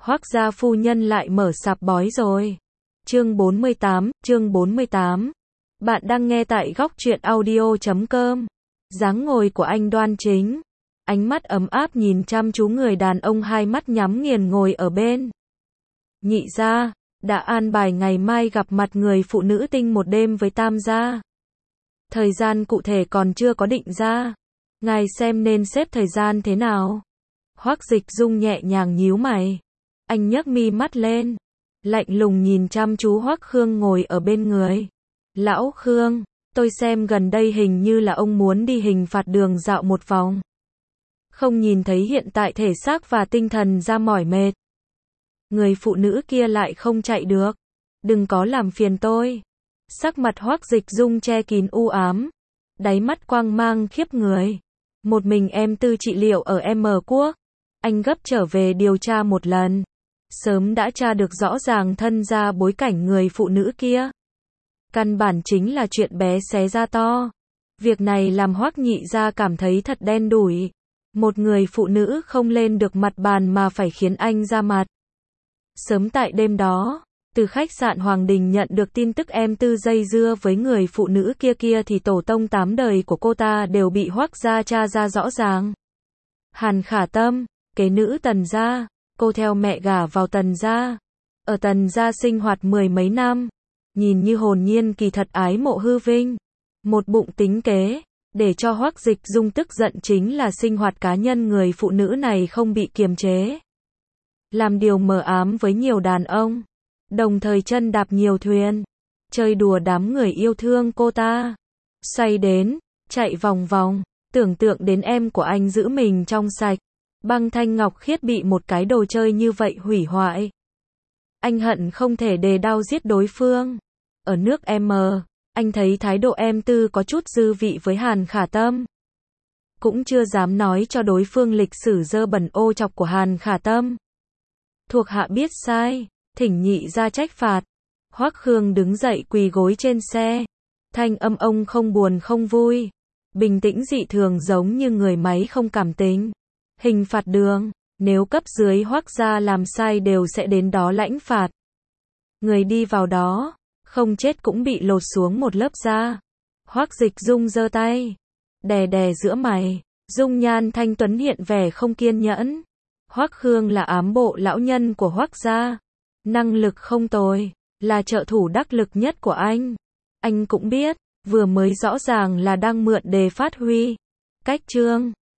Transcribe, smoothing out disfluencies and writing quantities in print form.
Hoác gia phu nhân lại mở sạp bói rồi. Chương 48. Bạn đang nghe tại góc truyện audio.com. Dáng ngồi của anh đoan chính, ánh mắt ấm áp nhìn chăm chú người đàn ông hai mắt nhắm nghiền ngồi ở bên. Nhị gia đã an bài ngày mai gặp mặt người phụ nữ tinh một đêm với Tam gia. Thời gian cụ thể còn chưa có định ra. Ngài xem nên xếp thời gian thế nào? Hoắc Dịch Dung nhẹ nhàng nhíu mày. Anh nhấc mi mắt lên, lạnh lùng nhìn chăm chú Hoắc Khương ngồi ở bên người. Lão Khương, tôi xem gần đây hình như là ông muốn đi hình phạt đường dạo một vòng. Không nhìn thấy hiện tại thể xác và tinh thần ra mỏi mệt. Người phụ nữ kia lại không chạy được. Đừng có làm phiền tôi. Sắc mặt Hoắc Dịch Dung che kín u ám, đáy mắt quang mang khiếp người. Một mình em Tư trị liệu ở M Quốc. Anh gấp trở về điều tra một lần. Sớm đã tra được rõ ràng thân gia bối cảnh người phụ nữ kia. Căn bản chính là chuyện bé xé ra to. Việc này làm Hoắc nhị gia cảm thấy thật đen đủi. Một người phụ nữ không lên được mặt bàn mà phải khiến anh ra mặt. Sớm tại đêm đó, từ khách sạn Hoàng Đình nhận được tin tức em Tư dây dưa với người phụ nữ kia thì tổ tông 8 đời của cô ta đều bị Hoắc gia tra ra rõ ràng. Hàn Khả Tâm, kế nữ Tần gia, cô theo mẹ gả vào Tần gia. Ở Tần gia sinh hoạt mười mấy năm, nhìn như hồn nhiên kỳ thật ái mộ hư vinh. Một bụng tính kế, để cho Hoắc Dịch Dung tức giận chính là sinh hoạt cá nhân người phụ nữ này không bị kiềm chế. Làm điều mờ ám với nhiều đàn ông, đồng thời chân đạp nhiều thuyền, chơi đùa đám người yêu thương cô ta. Say đến, chạy vòng vòng, tưởng tượng đến em của anh giữ mình trong sạch. Băng thanh ngọc khiết bị một cái đồ chơi như vậy hủy hoại. Anh hận không thể đề đao giết đối phương. Ở nước M, anh thấy thái độ em Tư có chút dư vị với Hàn Khả Tâm. Cũng chưa dám nói cho đối phương lịch sử dơ bẩn ô chọc của Hàn Khả Tâm. Thuộc hạ biết sai, thỉnh nhị ra trách phạt. Hoắc Khương đứng dậy quỳ gối trên xe. Thanh âm ông không buồn không vui, bình tĩnh dị thường giống như người máy không cảm tính. Hình phạt đường, nếu cấp dưới Hoắc gia làm sai đều sẽ đến đó lãnh phạt. Người đi vào đó, không chết cũng bị lột xuống một lớp da. Hoắc Dịch Dung giơ tay, đè đè giữa mày, dung nhan thanh tuấn hiện vẻ không kiên nhẫn. Hoắc Khương là ám bộ lão nhân của Hoắc gia, năng lực không tồi, là trợ thủ đắc lực nhất của anh. Anh cũng biết, vừa mới rõ ràng là đang mượn đề phát huy. Cách chương